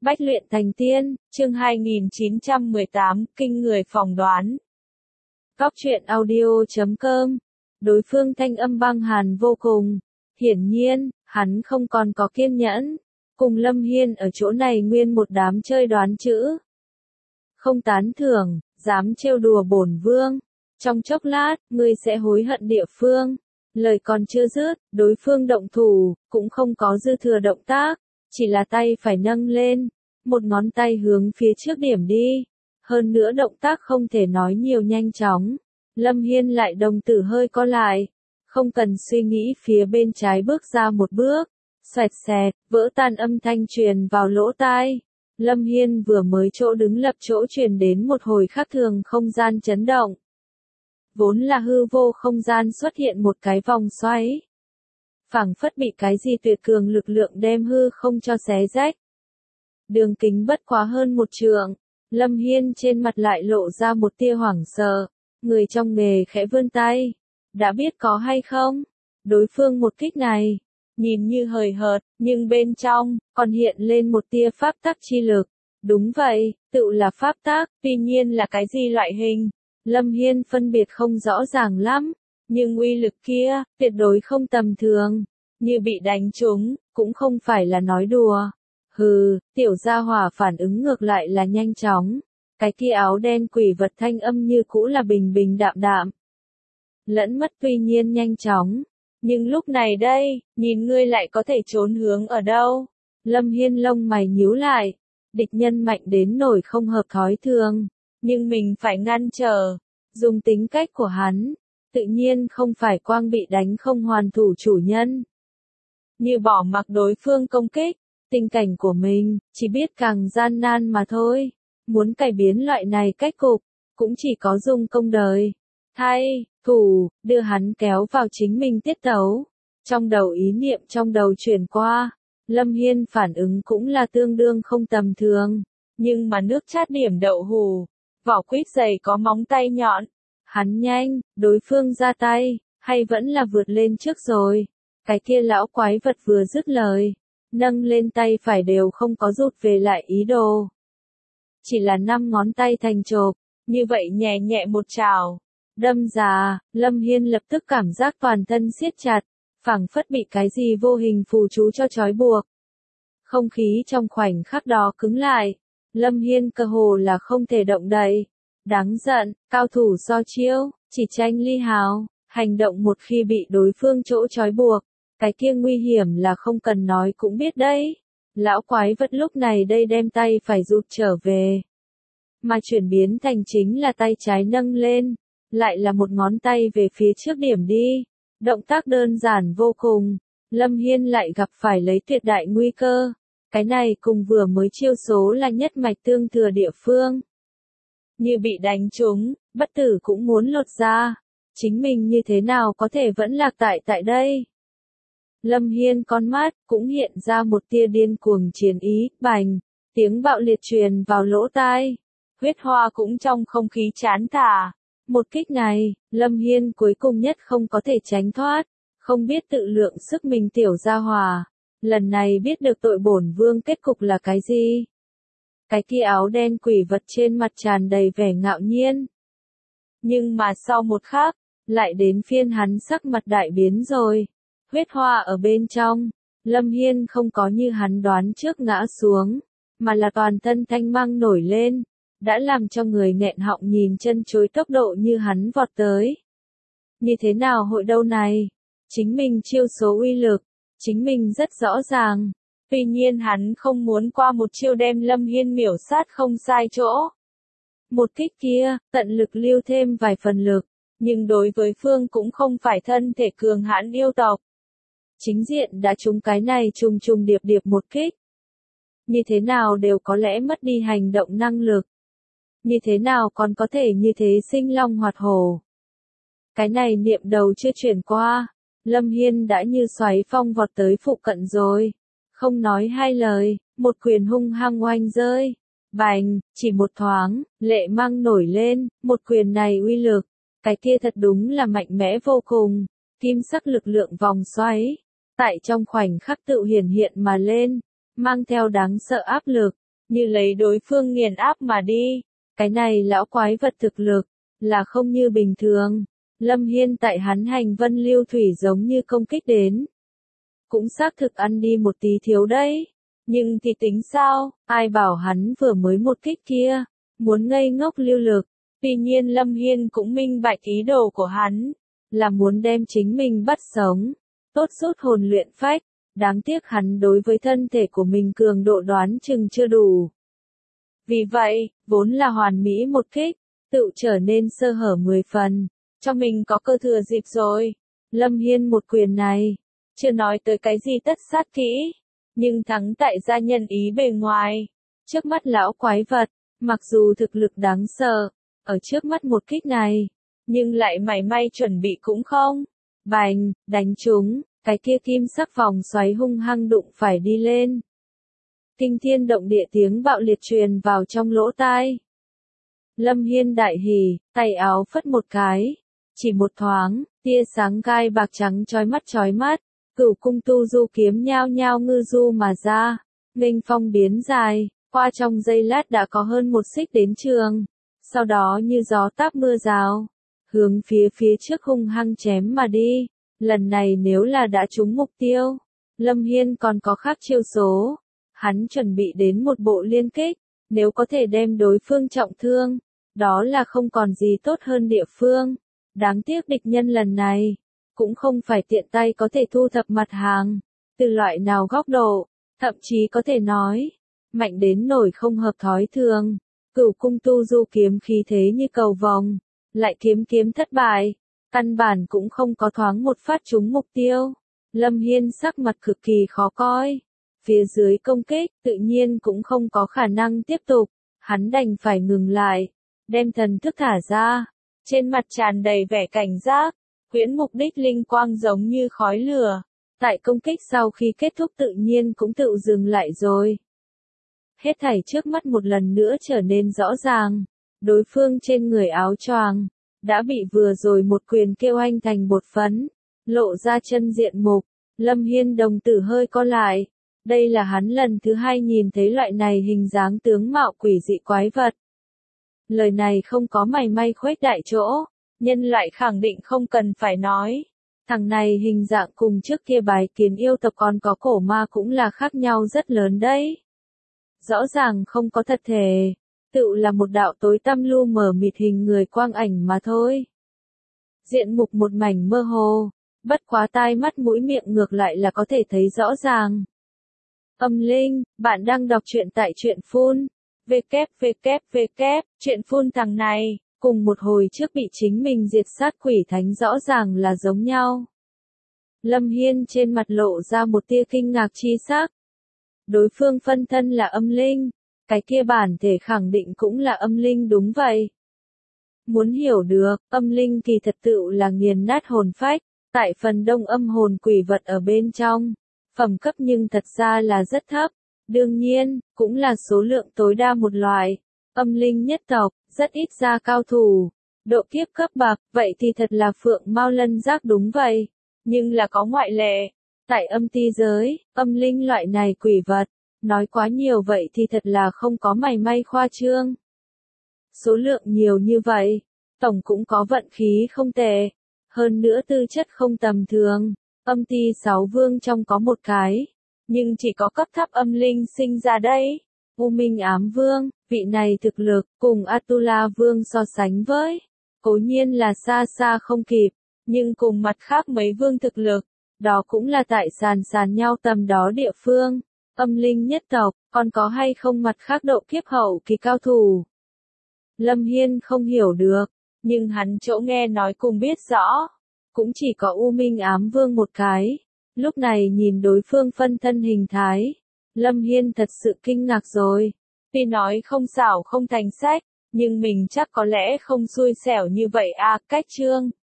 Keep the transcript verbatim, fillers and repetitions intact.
Bách luyện thành tiên, chương hai nghìn chín trăm mười tám, kinh người phỏng đoán. Góc truyện audio chấm com. Đối phương thanh âm băng hàn vô cùng. Hiển nhiên, hắn không còn có kiên nhẫn. Cùng Lâm Hiên ở chỗ này nguyên một đám chơi đoán chữ. Không tán thưởng, dám trêu đùa bổn vương. Trong chốc lát, ngươi sẽ hối hận địa phương. Lời còn chưa dứt, đối phương động thủ, cũng không có dư thừa động tác. Chỉ là tay phải nâng lên, một ngón tay hướng phía trước điểm đi. Hơn nữa động tác không thể nói nhiều nhanh chóng. Lâm Hiên lại đồng tử hơi co lại. Không cần suy nghĩ phía bên trái bước ra một bước. Xoẹt xẹt, vỡ tan âm thanh truyền vào lỗ tai. Lâm Hiên vừa mới chỗ đứng lập chỗ truyền đến một hồi khác thường không gian chấn động. Vốn là hư vô không gian xuất hiện một cái vòng xoáy. Phảng phất bị cái gì tuyệt cường lực lượng đem hư không cho xé rách. Đường kính bất quá hơn một trượng, Lâm Hiên trên mặt lại lộ ra một tia hoảng sợ, người trong nghề khẽ vươn tay, đã biết có hay không? Đối phương một kích này, nhìn như hời hợt, nhưng bên trong, còn hiện lên một tia pháp tắc chi lực. Đúng vậy, tự là pháp tắc, tuy nhiên là cái gì loại hình? Lâm Hiên phân biệt không rõ ràng lắm. Nhưng uy lực kia, tuyệt đối không tầm thường. Như bị đánh trúng, cũng không phải là nói đùa. Hừ, tiểu gia hỏa phản ứng ngược lại là nhanh chóng. Cái kia áo đen quỷ vật thanh âm như cũ là bình bình đạm đạm. Lẫn mất tuy nhiên nhanh chóng. Nhưng lúc này đây, nhìn ngươi lại có thể trốn hướng ở đâu? Lâm Hiên lông mày nhíu lại. Địch nhân mạnh đến nổi không hợp thói thường. Nhưng mình phải ngăn trở. Dùng tính cách của hắn. Tự nhiên không phải quang bị đánh không hoàn thủ chủ nhân. Như bỏ mặc đối phương công kích, tình cảnh của mình, chỉ biết càng gian nan mà thôi. Muốn cải biến loại này cách cục, cũng chỉ có dùng công đời. Thay, thủ, đưa hắn kéo vào chính mình tiết tấu. Trong đầu ý niệm trong đầu chuyển qua, Lâm Hiên phản ứng cũng là tương đương không tầm thường. Nhưng mà nước chát điểm đậu hù, vỏ quýt dày có móng tay nhọn. Hắn nhanh, đối phương ra tay, hay vẫn là vượt lên trước rồi. Cái kia lão quái vật vừa dứt lời, nâng lên tay phải đều không có rụt về lại ý đồ. Chỉ là năm ngón tay thành chộp, như vậy nhẹ nhẹ một trào, đâm ra, Lâm Hiên lập tức cảm giác toàn thân siết chặt, phảng phất bị cái gì vô hình phù chú cho trói buộc. Không khí trong khoảnh khắc đó cứng lại, Lâm Hiên cơ hồ là không thể động đậy. Đáng giận, cao thủ so chiêu, chỉ tranh ly hào, hành động một khi bị đối phương chỗ trói buộc, cái kia nguy hiểm là không cần nói cũng biết đấy. Lão quái vật lúc này đây đem tay phải rụt trở về. Mà chuyển biến thành chính là tay trái nâng lên, lại là một ngón tay về phía trước điểm đi. Động tác đơn giản vô cùng, Lâm Hiên lại gặp phải lấy tuyệt đại nguy cơ. Cái này cùng vừa mới chiêu số là nhất mạch tương thừa địa phương. Như bị đánh trúng, bất tử cũng muốn lột ra. Chính mình như thế nào có thể vẫn lạc tại tại đây? Lâm Hiên con mắt, cũng hiện ra một tia điên cuồng chiến ý, bành, tiếng bạo liệt truyền vào lỗ tai. Huyết hoa cũng trong không khí chán thả. Một kích này, Lâm Hiên cuối cùng nhất không có thể tránh thoát. Không biết tự lượng sức mình tiểu gia hòa. Lần này biết được tội bổn vương kết cục là cái gì? Cái kia áo đen quỷ vật trên mặt tràn đầy vẻ ngạo nhiên. Nhưng mà sau một khắc, lại đến phiên hắn sắc mặt đại biến rồi. Huyết hoa ở bên trong, Lâm Hiên không có như hắn đoán trước ngã xuống, mà là toàn thân thanh mang nổi lên, đã làm cho người nghẹn họng nhìn chân chối tốc độ như hắn vọt tới. Như thế nào hội đâu này? Chính mình chiêu số uy lực, chính mình rất rõ ràng. Tuy nhiên hắn không muốn qua một chiêu đem Lâm Hiên miểu sát không sai chỗ. Một kích kia, tận lực lưu thêm vài phần lực, nhưng đối với phương cũng không phải thân thể cường hãn yêu tộc. Chính diện đã trúng cái này trùng trùng điệp điệp một kích. Như thế nào đều có lẽ mất đi hành động năng lực. Như thế nào còn có thể như thế sinh long hoạt hổ. Cái này niệm đầu chưa chuyển qua, Lâm Hiên đã như xoáy phong vọt tới phụ cận rồi. Không nói hai lời, một quyền hung hăng oanh rơi. Bành, chỉ một thoáng, lệ mang nổi lên, một quyền này uy lực. Cái kia thật đúng là mạnh mẽ vô cùng. Kim sắc lực lượng vòng xoáy. Tại trong khoảnh khắc tự hiển hiện mà lên, mang theo đáng sợ áp lực. như lấy đối phương nghiền áp mà đi. Cái này lão quái vật thực lực, là không như bình thường. Lâm Hiên tại hắn hành vân lưu thủy giống như công kích đến. Cũng xác thực ăn đi một tí thiếu đấy. Nhưng thì tính sao, ai bảo hắn vừa mới một kích kia, muốn ngây ngốc lưu lực. Tuy nhiên Lâm Hiên cũng minh bạch ý đồ của hắn, là muốn đem chính mình bắt sống, tốt rút hồn luyện phách. Đáng tiếc hắn đối với thân thể của mình cường độ đoán chừng chưa đủ. Vì vậy, vốn là hoàn mỹ một kích, tự trở nên sơ hở mười phần, cho mình có cơ thừa dịp rồi. Lâm Hiên một quyền này, chưa nói tới cái gì tất sát kỹ, nhưng thắng tại gia nhân ý bề ngoài. Trước mắt lão quái vật, mặc dù thực lực đáng sợ, ở trước mắt một kích này, nhưng lại mảy may chuẩn bị cũng không. Bành, đánh trúng, cái kia kim sắc vòng xoáy hung hăng đụng phải đi lên. Kinh thiên động địa tiếng bạo liệt truyền vào trong lỗ tai. Lâm Hiên đại hỉ, tay áo phất một cái. Chỉ một thoáng, tia sáng gai bạc trắng chói mắt chói mắt. Cửu cung tu du kiếm nhao nhao ngư du mà ra. Nghênh phong biến dài, qua trong giây lát đã có hơn một xích đến trường. Sau đó như gió táp mưa rào, hướng phía phía trước hung hăng chém mà đi. Lần này nếu là đã trúng mục tiêu, Lâm Hiên còn có khác chiêu số. Hắn chuẩn bị đến một bộ liên kích, nếu có thể đem đối phương trọng thương, đó là không còn gì tốt hơn địa phương. Đáng tiếc địch nhân lần này, cũng không phải tiện tay có thể thu thập mặt hàng, từ loại nào góc độ, thậm chí có thể nói, mạnh đến nổi không hợp thói thường. Cửu cung tu du kiếm khí thế như cầu vồng, lại kiếm kiếm thất bại, căn bản cũng không có thoáng một phát trúng mục tiêu. Lâm Hiên sắc mặt cực kỳ khó coi. Phía dưới công kích, tự nhiên cũng không có khả năng tiếp tục, hắn đành phải ngừng lại, đem thần thức thả ra, trên mặt tràn đầy vẻ cảnh giác, huyễn mục đích linh quang giống như khói lửa, tại công kích sau khi kết thúc tự nhiên cũng tự dừng lại rồi. Hết thảy trước mắt một lần nữa trở nên rõ ràng, đối phương trên người áo choàng, đã bị vừa rồi một quyền kêu anh thành bột phấn, lộ ra chân diện mục. Lâm Hiên đồng tử hơi co lại. Đây là hắn lần thứ hai nhìn thấy loại này hình dáng tướng mạo quỷ dị quái vật. Lời này không có mảy may khuếch đại chỗ, nhân loại khẳng định không cần phải nói. Thằng này hình dạng cùng trước kia bái kiến yêu tộc còn có cổ ma cũng là khác nhau rất lớn đấy. Rõ ràng không có thật thể, tự là một đạo tối tăm lu mờ mịt hình người quang ảnh mà thôi. Diện mục một mảnh mơ hồ, bất quá tai mắt mũi miệng ngược lại là có thể thấy rõ ràng. Âm Linh, bạn đang đọc truyện tại truyện phun. www, truyện phun thằng này, cùng một hồi trước bị chính mình diệt sát quỷ thánh rõ ràng là giống nhau. Lâm Hiên trên mặt lộ ra một tia kinh ngạc chi sắc. Đối phương phân thân là âm linh, cái kia bản thể khẳng định cũng là âm linh đúng vậy. Muốn hiểu được, âm linh kỳ thật tựu là nghiền nát hồn phách, tại phần đông âm hồn quỷ vật ở bên trong. Phẩm cấp nhưng thật ra là rất thấp, đương nhiên, cũng là số lượng tối đa một loại. Âm linh nhất tộc, rất ít ra cao thủ, độ kiếp cấp bậc, vậy thì thật là phượng mao lân giác đúng vậy. Nhưng là có ngoại lệ, tại âm ti giới, âm linh loại này quỷ vật, nói quá nhiều vậy thì thật là không có mảy may khoa trương. Số lượng nhiều như vậy, tổng cũng có vận khí không tệ, hơn nữa tư chất không tầm thường. Âm ti sáu vương trong có một cái, nhưng chỉ có cấp thấp âm linh sinh ra đây. U Minh Ám Vương, vị này thực lực, cùng Atula Vương so sánh với, cố nhiên là xa xa không kịp, nhưng cùng mặt khác mấy vương thực lực, đó cũng là tại sàn sàn nhau tầm đó địa phương. Âm linh nhất tộc, còn có hay không mặt khác độ kiếp hậu kỳ cao thủ? Lâm Hiên không hiểu được, nhưng hắn chỗ nghe nói cùng biết rõ. Cũng chỉ có U Minh Ám Vương một cái. Lúc này nhìn đối phương phân thân hình thái, Lâm Hiên thật sự kinh ngạc rồi. Tuy nói không xảo không thành sách, nhưng mình chắc có lẽ không xui xẻo như vậy à, cách chương.